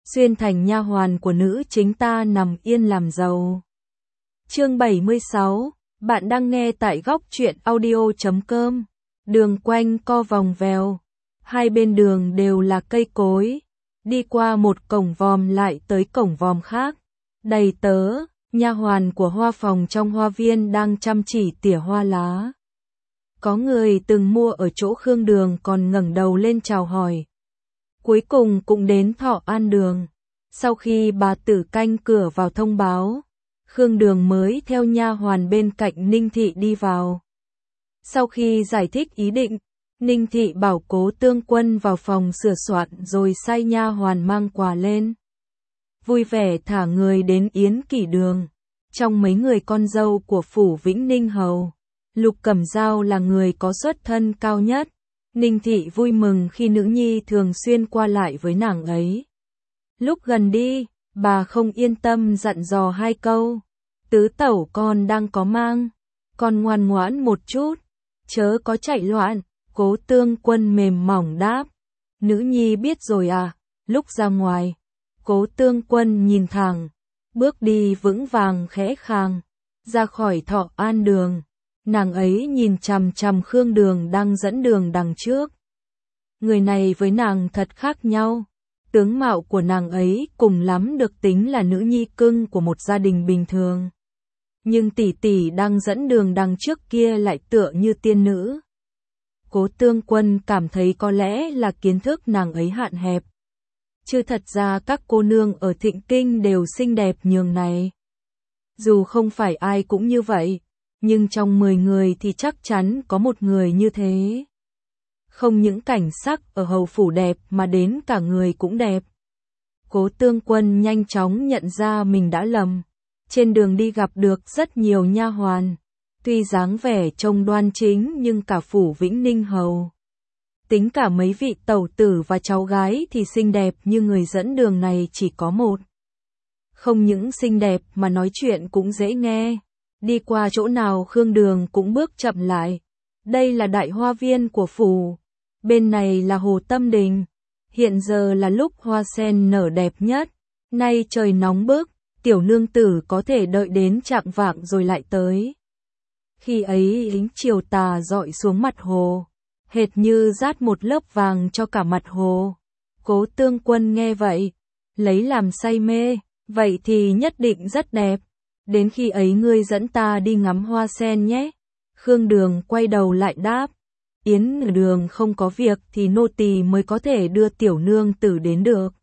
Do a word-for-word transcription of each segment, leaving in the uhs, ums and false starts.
xuyên thành nha hoàn của nữ chính ta nằm yên làm giàu. Chương bảy mươi sáu, bạn đang nghe tại góc truyện audio chấm com. Đường quanh co vòng vèo, hai bên đường đều là cây cối, đi qua một cổng vòm lại tới cổng vòm khác. Đầy tớ, nha hoàn của hoa phòng trong hoa viên đang chăm chỉ tỉa hoa lá. Có người từng mua ở chỗ Khương Đường còn ngẩng đầu lên chào hỏi. Cuối cùng cũng đến Thọ An Đường. Sau khi bà tử canh cửa vào thông báo, Khương Đường mới theo nha hoàn bên cạnh Ninh Thị đi vào. Sau khi giải thích ý định, Ninh Thị bảo Cố Tương Quân vào phòng sửa soạn rồi sai nha hoàn mang quà lên. Vui vẻ thả người đến Yến Kỷ Đường. Trong mấy người con dâu của phủ Vĩnh Ninh Hầu, Lục Cẩm Dao là người có xuất thân cao nhất. Ninh Thị vui mừng khi nữ nhi thường xuyên qua lại với nàng ấy. Lúc gần đi, bà không yên tâm dặn dò hai câu. Tứ tẩu con đang có mang, con ngoan ngoãn một chút, chớ có chạy loạn. Cố Tương Quân mềm mỏng đáp. Nữ nhi biết rồi à. Lúc ra ngoài, Cố Tương Quân nhìn thẳng, bước đi vững vàng khẽ khàng, ra khỏi Thọ An Đường. Nàng ấy nhìn chằm chằm Khương Đường đang dẫn đường đằng trước. Người này với nàng thật khác nhau. Tướng mạo của nàng ấy cùng lắm được tính là nữ nhi cưng của một gia đình bình thường. Nhưng tỷ tỷ đang dẫn đường đằng trước kia lại tựa như tiên nữ. Cố Tương Quân cảm thấy có lẽ là kiến thức nàng ấy hạn hẹp. Chứ thật ra các cô nương ở Thịnh Kinh đều xinh đẹp nhường này. Dù không phải ai cũng như vậy, nhưng trong mười người thì chắc chắn có một người như thế. Không những cảnh sắc ở hầu phủ đẹp mà đến cả người cũng đẹp. Cố Tương Quân nhanh chóng nhận ra mình đã lầm. Trên đường đi gặp được rất nhiều nha hoàn. Tuy dáng vẻ trông đoan chính nhưng cả phủ Vĩnh Ninh Hầu. Tính cả mấy vị tẩu tử và cháu gái thì xinh đẹp như người dẫn đường này chỉ có một. Không những xinh đẹp mà nói chuyện cũng dễ nghe. Đi qua chỗ nào Khương Đường cũng bước chậm lại. Đây là đại hoa viên của phủ. Bên này là Hồ Tâm Đình. Hiện giờ là lúc hoa sen nở đẹp nhất. Nay trời nóng bức, tiểu nương tử có thể đợi đến chạng vạng rồi lại tới. Khi ấy ánh chiều tà dọi xuống mặt hồ, hệt như dát một lớp vàng cho cả mặt hồ. Cố Tương Quân nghe vậy, lấy làm say mê, vậy thì nhất định rất đẹp. Đến khi ấy ngươi dẫn ta đi ngắm hoa sen nhé. Khương Đường quay đầu lại đáp. Yến Đường không có việc thì nô tỳ mới có thể đưa tiểu nương tử đến được.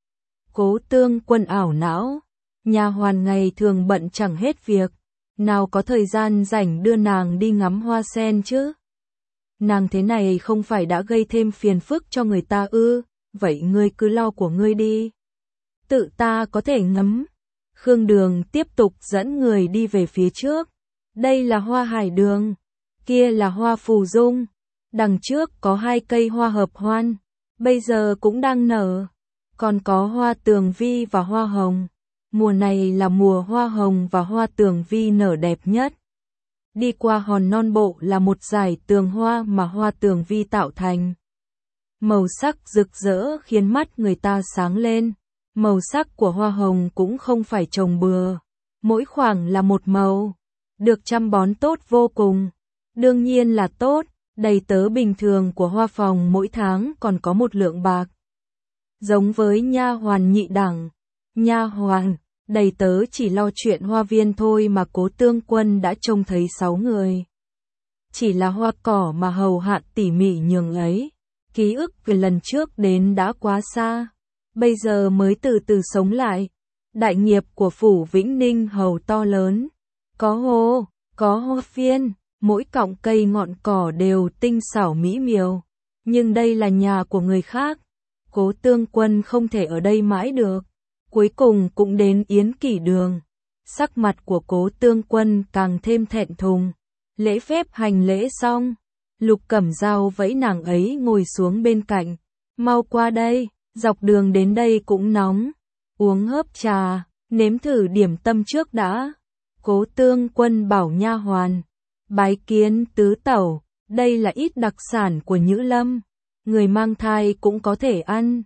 Cố Tương Quân ảo não. Nha hoàn ngày thường bận chẳng hết việc. Nào có thời gian rảnh đưa nàng đi ngắm hoa sen chứ. Nàng thế này không phải đã gây thêm phiền phức cho người ta ư. Vậy ngươi cứ lo của ngươi đi. Tự ta có thể ngắm. Khương Đường tiếp tục dẫn người đi về phía trước. Đây là hoa hải đường. Kia là hoa phù dung. Đằng trước có hai cây hoa hợp hoan. Bây giờ cũng đang nở. Còn có hoa tường vi và hoa hồng. Mùa này là mùa hoa hồng và hoa tường vi nở đẹp nhất. Đi qua hòn non bộ là một dải tường hoa mà hoa tường vi tạo thành. Màu sắc rực rỡ khiến mắt người ta sáng lên. Màu sắc của hoa hồng cũng không phải trồng bừa. Mỗi khoảng là một màu. Được chăm bón tốt vô cùng. Đương nhiên là tốt. Đầy tớ bình thường của hoa phòng mỗi tháng còn có một lượng bạc. Giống với nha hoàn nhị đẳng. Nha hoàn, đầy tớ chỉ lo chuyện hoa viên thôi mà Cố Tương Quân đã trông thấy sáu người. Chỉ là hoa cỏ mà hầu hạ tỉ mỉ nhường ấy. Ký ức về lần trước đến đã quá xa. Bây giờ mới từ từ sống lại. Đại nghiệp của phủ Vĩnh Ninh Hầu to lớn. Có hồ, có hoa viên, mỗi cọng cây ngọn cỏ đều tinh xảo mỹ miều. Nhưng đây là nhà của người khác. Cố Tương Quân không thể ở đây mãi được. Cuối cùng cũng đến Yến Kỷ Đường. Sắc mặt của Cố Tương Quân càng thêm thẹn thùng. Lễ phép hành lễ xong. Lục Cẩm Dao vẫy nàng ấy ngồi xuống bên cạnh. Mau qua đây. Dọc đường đến đây cũng nóng. Uống hớp trà, nếm thử điểm tâm trước đã. Cố Tương Quân bảo nha hoàn. Bái kiến tứ tẩu, đây là ít đặc sản của Nhữ Lâm. Người mang thai cũng có thể ăn.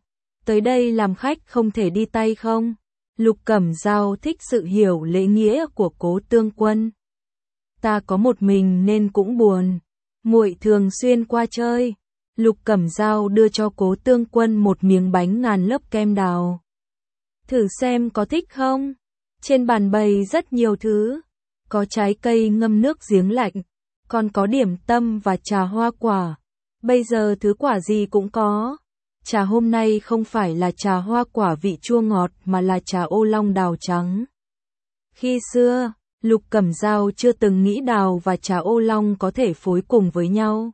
Tới đây làm khách không thể đi tay không? Lục Cẩm Dao thích sự hiểu lễ nghĩa của Cố Tương Quân. Ta có một mình nên cũng buồn. Muội thường xuyên qua chơi. Lục Cẩm Dao đưa cho Cố Tương Quân một miếng bánh ngàn lớp kem đào. Thử xem có thích không? Trên bàn bày rất nhiều thứ. Có trái cây ngâm nước giếng lạnh, còn có điểm tâm và trà hoa quả. Bây giờ thứ quả gì cũng có. Trà hôm nay không phải là trà hoa quả vị chua ngọt mà là trà ô long đào trắng. Khi xưa, Lục Cẩm Dao chưa từng nghĩ đào và trà ô long có thể phối cùng với nhau.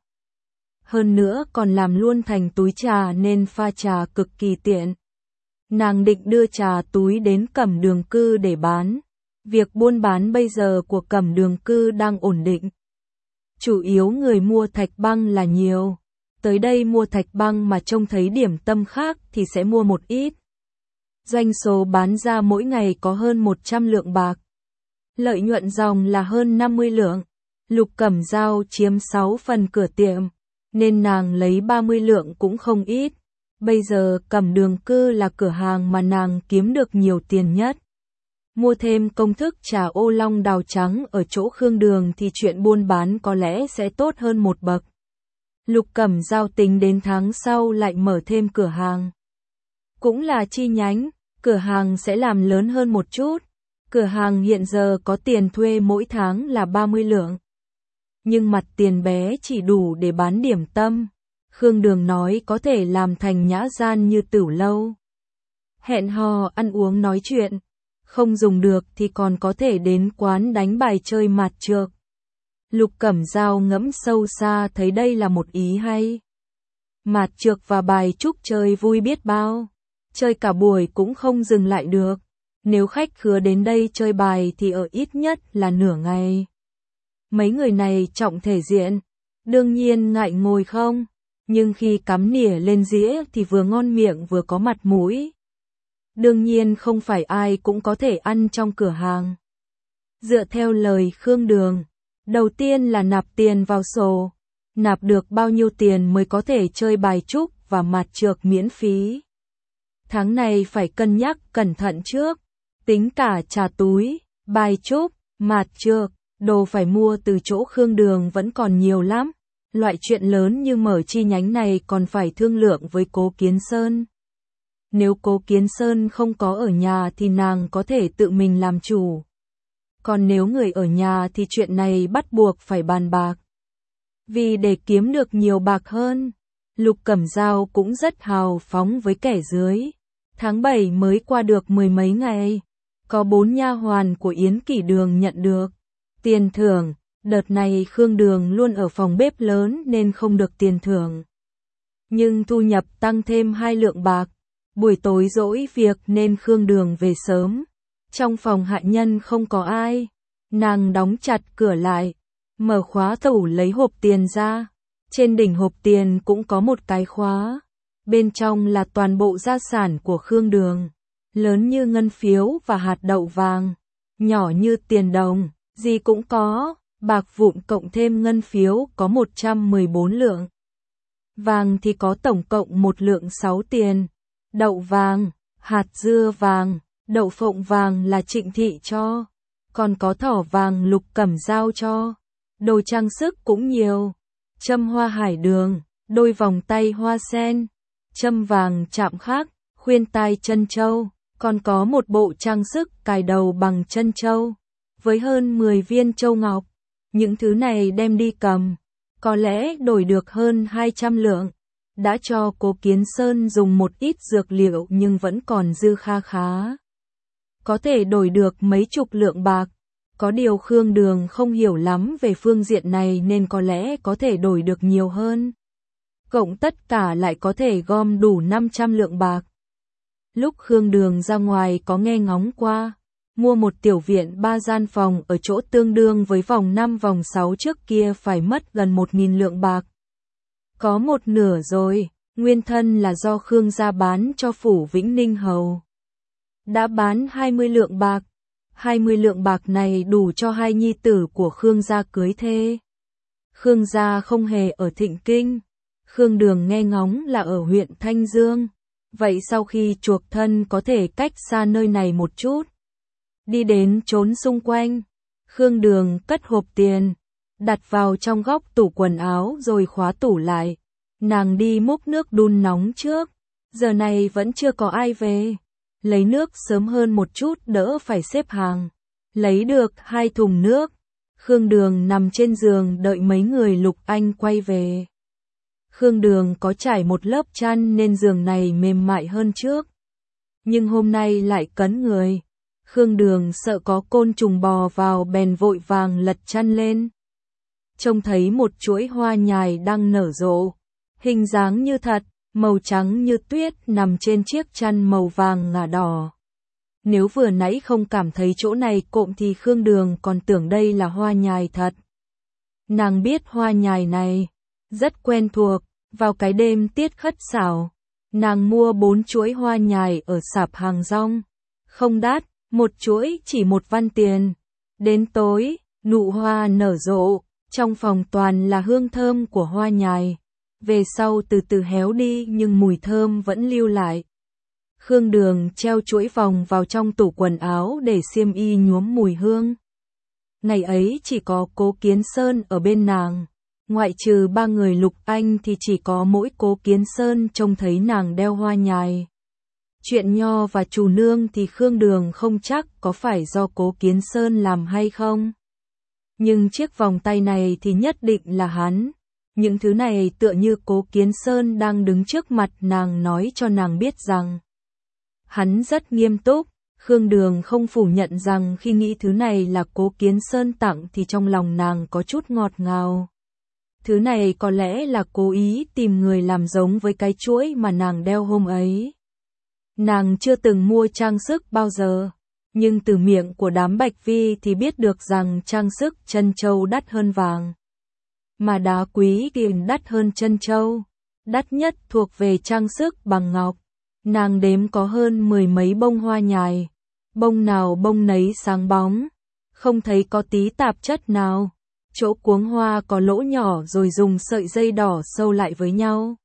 Hơn nữa còn làm luôn thành túi trà nên pha trà cực kỳ tiện. Nàng định đưa trà túi đến Cẩm Đường Cư để bán. Việc buôn bán bây giờ của Cẩm Đường Cư đang ổn định. Chủ yếu người mua thạch băng là nhiều. Tới đây mua thạch băng mà trông thấy điểm tâm khác thì sẽ mua một ít. Doanh số bán ra mỗi ngày có hơn một trăm lượng bạc. Lợi nhuận dòng là hơn năm mươi lượng. Lục Cẩm Dao chiếm sáu phần cửa tiệm, nên nàng lấy ba mươi lượng cũng không ít. Bây giờ Cẩm Đường Cư là cửa hàng mà nàng kiếm được nhiều tiền nhất. Mua thêm công thức trà ô long đào trắng ở chỗ Khương Đường thì chuyện buôn bán có lẽ sẽ tốt hơn một bậc. Lục Cẩm Dao tính đến tháng sau lại mở thêm cửa hàng. Cũng là chi nhánh, cửa hàng sẽ làm lớn hơn một chút. Cửa hàng hiện giờ có tiền thuê mỗi tháng là ba mươi lượng. Nhưng mặt tiền bé chỉ đủ để bán điểm tâm. Khương Đường nói có thể làm thành nhã gian như tửu lâu. Hẹn hò ăn uống nói chuyện. Không dùng được thì còn có thể đến quán đánh bài chơi mạt trược. Lục Cẩm Dao ngẫm sâu xa thấy đây là một ý hay. Mạt trược và bài trúc chơi vui biết bao. Chơi cả buổi cũng không dừng lại được. Nếu khách khứa đến đây chơi bài thì ở ít nhất là nửa ngày. Mấy người này trọng thể diện. Đương nhiên ngại ngồi không. Nhưng khi cắm nỉa lên dĩa thì vừa ngon miệng vừa có mặt mũi. Đương nhiên không phải ai cũng có thể ăn trong cửa hàng. Dựa theo lời Khương Đường, đầu tiên là nạp tiền vào sổ. Nạp được bao nhiêu tiền mới có thể chơi bài trúc và mạt trược miễn phí. Tháng này phải cân nhắc cẩn thận trước. Tính cả trà túi, bài trúc, mạt trược, đồ phải mua từ chỗ Khương Đường vẫn còn nhiều lắm. Loại chuyện lớn như mở chi nhánh này còn phải thương lượng với Cố Kiến Sơn. Nếu Cố Kiến Sơn không có ở nhà thì nàng có thể tự mình làm chủ. Còn nếu người ở nhà thì chuyện này bắt buộc phải bàn bạc. Vì để kiếm được nhiều bạc hơn, Lục Cẩm Dao cũng rất hào phóng với kẻ dưới. Tháng bảy mới qua được mười mấy ngày, có bốn nha hoàn của Yến Kỷ Đường nhận được tiền thưởng. Đợt này Khương Đường luôn ở phòng bếp lớn nên không được tiền thưởng. Nhưng thu nhập tăng thêm hai lượng bạc. Buổi tối dỗi việc nên Khương Đường về sớm. Trong phòng hạ nhân không có ai. Nàng đóng chặt cửa lại. Mở khóa tủ lấy hộp tiền ra. Trên đỉnh hộp tiền cũng có một cái khóa. Bên trong là toàn bộ gia sản của Khương Đường. Lớn như ngân phiếu và hạt đậu vàng. Nhỏ như tiền đồng, gì cũng có. Bạc vụn cộng thêm ngân phiếu có một trăm mười bốn lượng. Vàng thì có tổng cộng một lượng sáu tiền. Đậu vàng, hạt dưa vàng, đậu phộng vàng là Trịnh Thị cho. Còn có thỏ vàng Lục Cẩm Dao cho. Đồ trang sức cũng nhiều. Châm hoa hải đường, đôi vòng tay hoa sen, châm vàng chạm khắc, khuyên tai chân châu. Còn có một bộ trang sức cài đầu bằng chân châu. Với hơn mười viên châu ngọc. Những thứ này đem đi cầm, có lẽ đổi được hơn hai trăm lượng. Đã cho Cố Kiến Sơn dùng một ít dược liệu nhưng vẫn còn dư kha khá. Có thể đổi được mấy chục lượng bạc. Có điều Khương Đường không hiểu lắm về phương diện này nên có lẽ có thể đổi được nhiều hơn. Cộng tất cả lại có thể gom đủ năm trăm lượng bạc. Lúc Khương Đường ra ngoài có nghe ngóng qua. Mua một tiểu viện ba gian phòng ở chỗ tương đương với vòng năm vòng sáu trước kia phải mất gần một nghìn lượng bạc. Có một nửa rồi, nguyên thân là do Khương gia bán cho phủ Vĩnh Ninh Hầu. Đã bán hai mươi lượng bạc. hai mươi lượng bạc này đủ cho hai nhi tử của Khương gia cưới thê. Khương gia không hề ở Thịnh Kinh. Khương Đường nghe ngóng là ở huyện Thanh Dương. Vậy sau khi chuộc thân có thể cách xa nơi này một chút. Đi đến trốn xung quanh. Khương Đường cất hộp tiền, đặt vào trong góc tủ quần áo rồi khóa tủ lại. Nàng đi múc nước đun nóng trước. Giờ này vẫn chưa có ai về. Lấy nước sớm hơn một chút đỡ phải xếp hàng. Lấy được hai thùng nước. Khương Đường nằm trên giường đợi mấy người Lục Anh quay về. Khương Đường có trải một lớp chăn nên giường này mềm mại hơn trước. Nhưng hôm nay lại cấn người. Khương Đường sợ có côn trùng bò vào bèn vội vàng lật chăn lên. Trông thấy một chuỗi hoa nhài đang nở rộ. Hình dáng như thật, màu trắng như tuyết nằm trên chiếc chăn màu vàng ngà đỏ. Nếu vừa nãy không cảm thấy chỗ này cộm thì Khương Đường còn tưởng đây là hoa nhài thật. Nàng biết hoa nhài này rất quen thuộc, vào cái đêm tiết khất xảo, nàng mua bốn chuỗi hoa nhài ở sạp hàng rong, không đắt, một chuỗi chỉ một văn tiền. Đến tối, nụ hoa nở rộ, trong phòng toàn là hương thơm của hoa nhài, về sau từ từ héo đi nhưng mùi thơm vẫn lưu lại. Khương Đường treo chuỗi vòng vào trong tủ quần áo để xiêm y nhuốm mùi hương. Ngày ấy chỉ có Cố Kiến Sơn ở bên nàng. Ngoại trừ ba người Lục Anh thì chỉ có mỗi Cố Kiến Sơn trông thấy nàng đeo hoa nhài. Chuyện nho và chủ nương thì Khương Đường không chắc có phải do Cố Kiến Sơn làm hay không. Nhưng chiếc vòng tay này thì nhất định là hắn. Những thứ này tựa như Cố Kiến Sơn đang đứng trước mặt nàng nói cho nàng biết rằng hắn rất nghiêm túc. Khương Đường không phủ nhận rằng khi nghĩ thứ này là Cố Kiến Sơn tặng thì trong lòng nàng có chút ngọt ngào. Thứ này có lẽ là cố ý tìm người làm giống với cái chuỗi mà nàng đeo hôm ấy. Nàng chưa từng mua trang sức bao giờ, nhưng từ miệng của đám Bạch Vi thì biết được rằng trang sức trân châu đắt hơn vàng. Mà đá quý thì đắt hơn trân châu. Đắt nhất thuộc về trang sức bằng ngọc. Nàng đếm có hơn mười mấy bông hoa nhài. Bông nào bông nấy sáng bóng. Không thấy có tí tạp chất nào. Chỗ cuống hoa có lỗ nhỏ rồi dùng sợi dây đỏ sâu lại với nhau.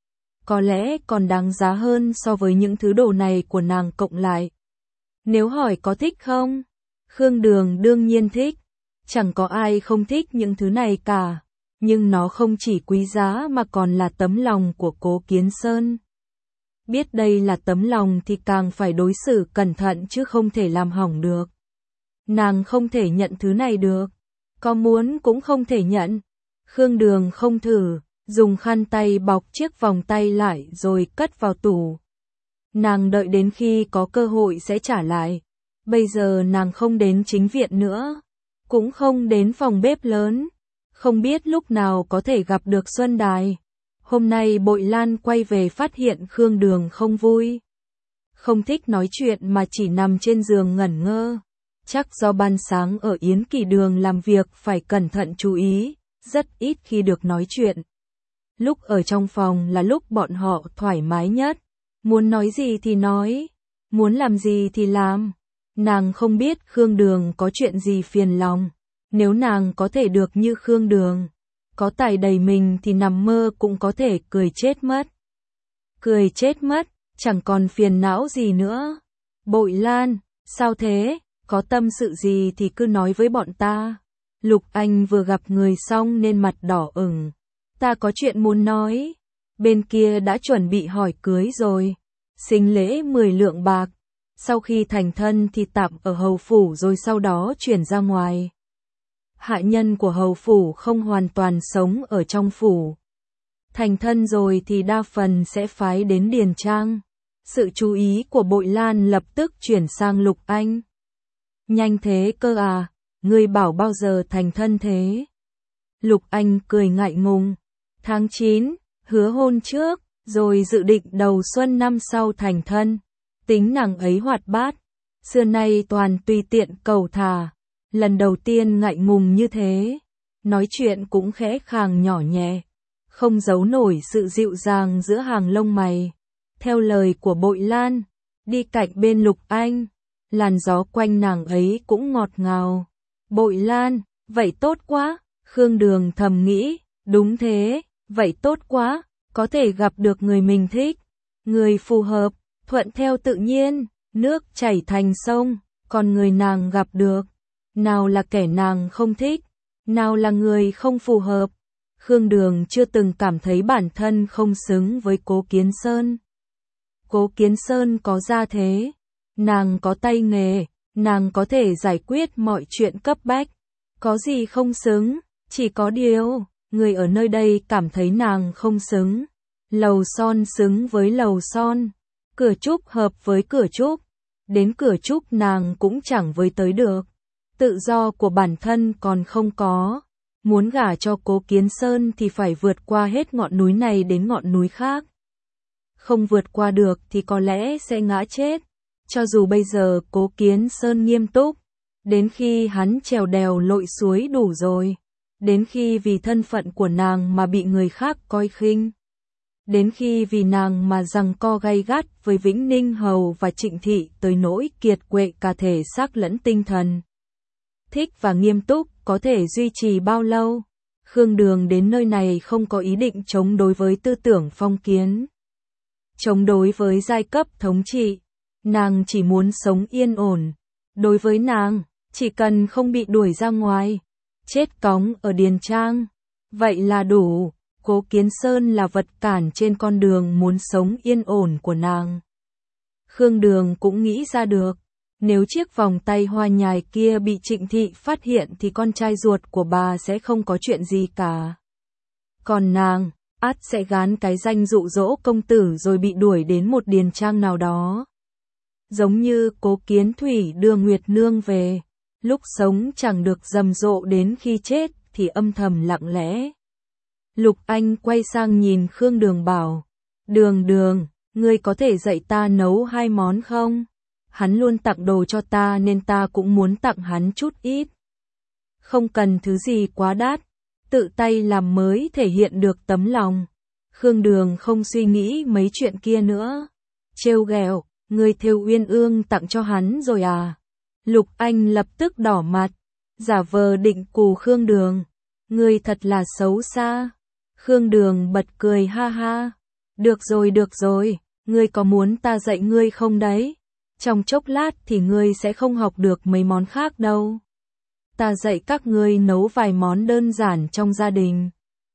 Có lẽ còn đáng giá hơn so với những thứ đồ này của nàng cộng lại. Nếu hỏi có thích không? Khương Đường đương nhiên thích. Chẳng có ai không thích những thứ này cả. Nhưng nó không chỉ quý giá mà còn là tấm lòng của Cố Kiến Sơn. Biết đây là tấm lòng thì càng phải đối xử cẩn thận chứ không thể làm hỏng được. Nàng không thể nhận thứ này được. Có muốn cũng không thể nhận. Khương Đường không thử, dùng khăn tay bọc chiếc vòng tay lại rồi cất vào tủ. Nàng đợi đến khi có cơ hội sẽ trả lại. Bây giờ nàng không đến chính viện nữa, cũng không đến phòng bếp lớn. Không biết lúc nào có thể gặp được Xuân Đài. Hôm nay Bội Lan quay về phát hiện Khương Đường không vui. Không thích nói chuyện mà chỉ nằm trên giường ngẩn ngơ. Chắc do ban sáng ở Yến Kỳ Đường làm việc phải cẩn thận chú ý, rất ít khi được nói chuyện. Lúc ở trong phòng là lúc bọn họ thoải mái nhất. Muốn nói gì thì nói, muốn làm gì thì làm. Nàng không biết Khương Đường có chuyện gì phiền lòng. Nếu nàng có thể được như Khương Đường, có tài đầy mình thì nằm mơ cũng có thể cười chết mất. Cười chết mất, chẳng còn phiền não gì nữa. Bội Lan, sao thế? Có tâm sự gì thì cứ nói với bọn ta. Lục Anh vừa gặp người xong nên mặt đỏ ửng. Ta có chuyện muốn nói. Bên kia đã chuẩn bị hỏi cưới rồi. Sính lễ mười lượng bạc. Sau khi thành thân thì tạm ở hầu phủ rồi sau đó chuyển ra ngoài. Hạ nhân của hầu phủ không hoàn toàn sống ở trong phủ. Thành thân rồi thì đa phần sẽ phái đến Điền Trang. Sự chú ý của Bội Lan lập tức chuyển sang Lục Anh. Nhanh thế cơ à, ngươi bảo bao giờ thành thân thế? Lục Anh cười ngại ngùng. Tháng chín, hứa hôn trước, rồi dự định đầu xuân năm sau thành thân. Tính nàng ấy hoạt bát, xưa nay toàn tùy tiện cầu thả. Lần đầu tiên ngại ngùng như thế, nói chuyện cũng khẽ khàng nhỏ nhẹ, không giấu nổi sự dịu dàng giữa hàng lông mày. Theo lời của Bội Lan, đi cạnh bên Lục Anh, làn gió quanh nàng ấy cũng ngọt ngào. Bội Lan, vậy tốt quá, Khương Đường thầm nghĩ, đúng thế, vậy tốt quá, có thể gặp được người mình thích. người phù hợp, thuận theo tự nhiên, nước chảy thành sông, còn người nàng gặp được, nào là kẻ nàng không thích, nào là người không phù hợp. Khương Đường chưa từng cảm thấy bản thân không xứng với Cố Kiến Sơn. Cố Kiến Sơn có gia thế, nàng có tay nghề, nàng có thể giải quyết mọi chuyện cấp bách. Có gì không xứng, chỉ có điều, người ở nơi đây cảm thấy nàng không xứng. Lầu Son xứng với Lầu Son, Cửa Trúc hợp với Cửa Trúc, đến Cửa Trúc nàng cũng chẳng với tới được. Tự do của bản thân còn không có, muốn gả cho Cố Kiến Sơn thì phải vượt qua hết ngọn núi này đến ngọn núi khác. Không vượt qua được thì có lẽ sẽ ngã chết. Cho dù bây giờ Cố Kiến Sơn nghiêm túc, đến khi hắn trèo đèo lội suối đủ rồi, đến khi vì thân phận của nàng mà bị người khác coi khinh, đến khi vì nàng mà giằng co gay gắt với Vĩnh Ninh Hầu và Trịnh Thị tới nỗi kiệt quệ cả thể xác lẫn tinh thần. Thích và nghiêm túc có thể duy trì bao lâu? Khương Đường đến nơi này không có ý định chống đối với tư tưởng phong kiến, chống đối với giai cấp thống trị. Nàng chỉ muốn sống yên ổn. Đối với nàng, chỉ cần không bị đuổi ra ngoài, chết cóng ở điền trang, vậy là đủ. Cố Kiến Sơn là vật cản trên con đường muốn sống yên ổn của nàng. Khương Đường cũng nghĩ ra được, nếu chiếc vòng tay hoa nhài kia bị Trịnh Thị phát hiện thì con trai ruột của bà sẽ không có chuyện gì cả. Còn nàng, ắt sẽ gán cái danh dụ dỗ công tử rồi bị đuổi đến một điền trang nào đó. Giống như Cố Kiến Thủy đưa Nguyệt Nương về, lúc sống chẳng được rầm rộ, đến khi chết thì âm thầm lặng lẽ. Lục Anh quay sang nhìn Khương Đường bảo, Đường Đường, ngươi có thể dạy ta nấu hai món không? Hắn luôn tặng đồ cho ta nên ta cũng muốn tặng hắn chút ít. Không cần thứ gì quá đắt, tự tay làm mới thể hiện được tấm lòng. Khương Đường không suy nghĩ mấy chuyện kia nữa. Trêu ghẹo, ngươi thêu uyên ương tặng cho hắn rồi à? Lục Anh lập tức đỏ mặt, giả vờ định cù Khương Đường. Ngươi thật là xấu xa. Khương Đường bật cười ha ha. Được rồi được rồi, ngươi có muốn ta dạy ngươi không đấy? Trong chốc lát thì ngươi sẽ không học được mấy món khác đâu. Ta dạy các ngươi nấu vài món đơn giản trong gia đình.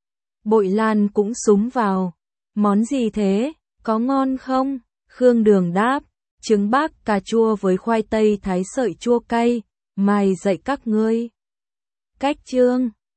Bội Lan cũng xúm vào. Món gì thế, có ngon không? Khương Đường đáp, trứng bác cà chua với khoai tây thái sợi chua cay, mai dạy các ngươi. Cách chương